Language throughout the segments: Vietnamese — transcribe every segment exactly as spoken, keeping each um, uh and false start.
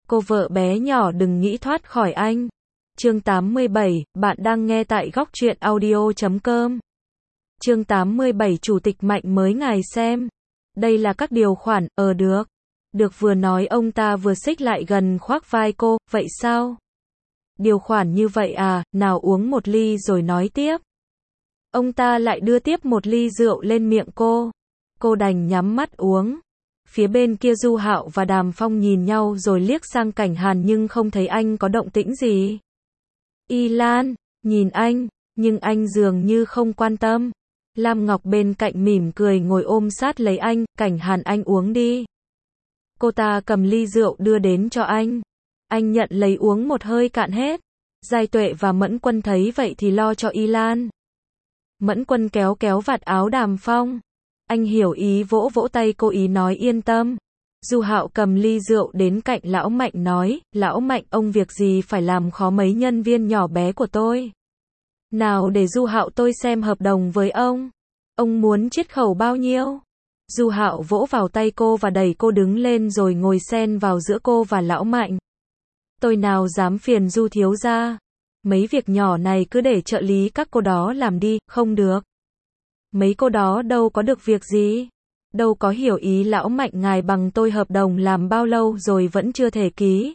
Cô vợ bé nhỏ đừng nghĩ thoát khỏi anh. Chương tám mươi bảy, bạn đang nghe tại góc truyện audio chấm com. Chương tám mươi bảy, Chủ tịch Mạnh mới ngài xem. Đây là các điều khoản, ờ được. Được vừa nói ông ta vừa xích lại gần khoác vai cô, vậy sao? Điều khoản như vậy à, nào uống một ly rồi nói tiếp. Ông ta lại đưa tiếp một ly rượu lên miệng cô. Cô đành nhắm mắt uống. Phía bên kia Du Hạo và Đàm Phong nhìn nhau rồi liếc sang Cảnh Hàn nhưng không thấy anh có động tĩnh gì. Y Lan, nhìn anh, nhưng anh dường như không quan tâm. Lam Ngọc bên cạnh mỉm cười ngồi ôm sát lấy anh, Cảnh Hàn anh uống đi. Cô ta cầm ly rượu đưa đến cho anh. Anh nhận lấy uống một hơi cạn hết. Giai Tuệ và Mẫn Quân thấy vậy thì lo cho Y Lan. Mẫn Quân kéo kéo vạt áo Đàm Phong. Anh hiểu ý vỗ vỗ tay cô ý nói yên tâm. Du Hạo cầm ly rượu đến cạnh Lão Mạnh nói, Lão Mạnh ông việc gì phải làm khó mấy nhân viên nhỏ bé của tôi. Nào để Du Hạo tôi xem hợp đồng với ông. Ông muốn chiết khấu bao nhiêu? Du Hạo vỗ vào tay cô và đẩy cô đứng lên rồi ngồi xen vào giữa cô và Lão Mạnh. Tôi nào dám phiền Du thiếu gia. Mấy việc nhỏ này cứ để trợ lý các cô đó làm đi, không được. Mấy cô đó đâu có được việc gì. Đâu có hiểu ý Lão Mạnh ngài bằng tôi hợp đồng làm bao lâu rồi vẫn chưa thể ký.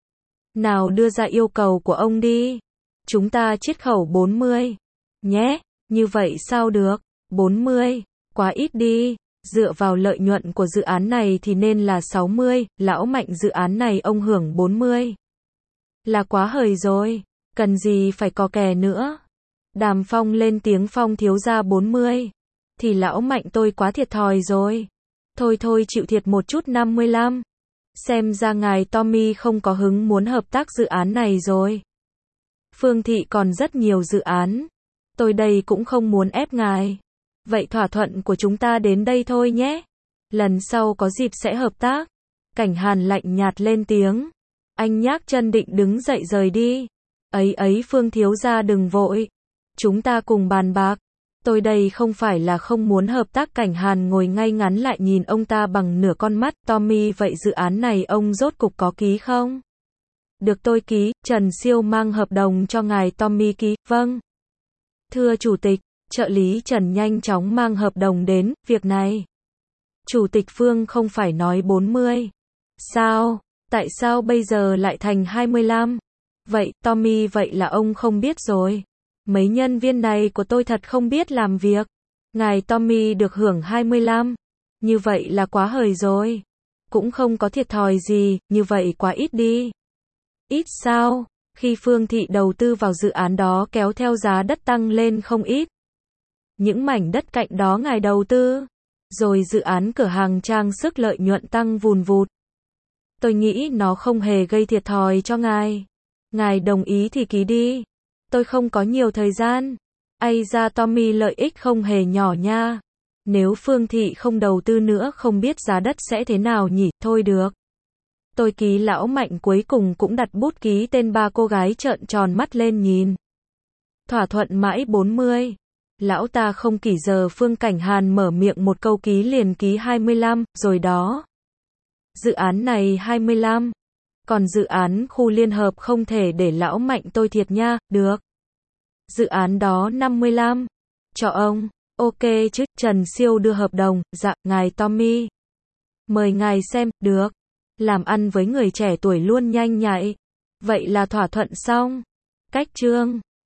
Nào đưa ra yêu cầu của ông đi. Chúng ta chiết khấu bốn mươi. Nhé, như vậy sao được? bốn mươi, quá ít đi. Dựa vào lợi nhuận của dự án này thì nên là sáu mươi, Lão Mạnh dự án này ông hưởng bốn mươi. Là quá hời rồi, cần gì phải cò kè nữa. Đàm Phong lên tiếng Phong thiếu gia bốn mươi. Thì Lão Mạnh tôi quá thiệt thòi rồi. Thôi thôi chịu thiệt một chút năm mươi lăm. Xem ra ngài Tommy không có hứng muốn hợp tác dự án này rồi. Phương Thị còn rất nhiều dự án. Tôi đây cũng không muốn ép ngài. Vậy thỏa thuận của chúng ta đến đây thôi nhé. Lần sau có dịp sẽ hợp tác. Cảnh Hàn lạnh nhạt lên tiếng. Anh nhác chân định đứng dậy rời đi. Ấy ấy Phương thiếu gia đừng vội. Chúng ta cùng bàn bạc. Tôi đây không phải là không muốn hợp tác. Cảnh Hàn ngồi ngay ngắn lại nhìn ông ta bằng nửa con mắt. Tommy vậy dự án này ông rốt cục có ký không? Được tôi ký. Trần Siêu mang hợp đồng cho ngài Tommy ký. Vâng. Thưa Chủ tịch, trợ lý Trần nhanh chóng mang hợp đồng đến. Việc này Chủ tịch Phương không phải nói bốn mươi. Sao? Tại sao bây giờ lại thành hai mươi lăm? Vậy, Tommy vậy là ông không biết rồi. Mấy nhân viên này của tôi thật không biết làm việc. Ngài Tommy được hưởng hai mươi lăm. Như vậy là quá hời rồi. Cũng không có thiệt thòi gì, như vậy quá ít đi. Ít sao? Khi Phương Thị đầu tư vào dự án đó kéo theo giá đất tăng lên không ít. Những mảnh đất cạnh đó ngài đầu tư. Rồi dự án cửa hàng trang sức lợi nhuận tăng vùn vụt. Tôi nghĩ nó không hề gây thiệt thòi cho ngài. Ngài đồng ý thì ký đi. Tôi không có nhiều thời gian. Ây ra Tommy lợi ích không hề nhỏ nha. Nếu Phương Thị không đầu tư nữa không biết giá đất sẽ thế nào nhỉ, thôi được. Tôi ký. Lão Mạnh cuối cùng cũng đặt bút ký tên. Ba cô gái trợn tròn mắt lên nhìn. Thỏa thuận mãi bốn mươi. Lão ta không kỷ giờ Phương. Cảnh Hàn mở miệng một câu ký liền ký hai mươi lăm, rồi đó. Dự án này hai mươi lăm. Còn dự án khu liên hợp không thể để Lão Mạnh tôi thiệt nha, được. Dự án đó năm mươi lăm. Cho ông, ok chứ. Trần Siêu đưa hợp đồng, dạ, ngài Tommy. Mời ngài xem, được. Làm ăn với người trẻ tuổi luôn nhanh nhạy. Vậy là thỏa thuận xong. Cách chương.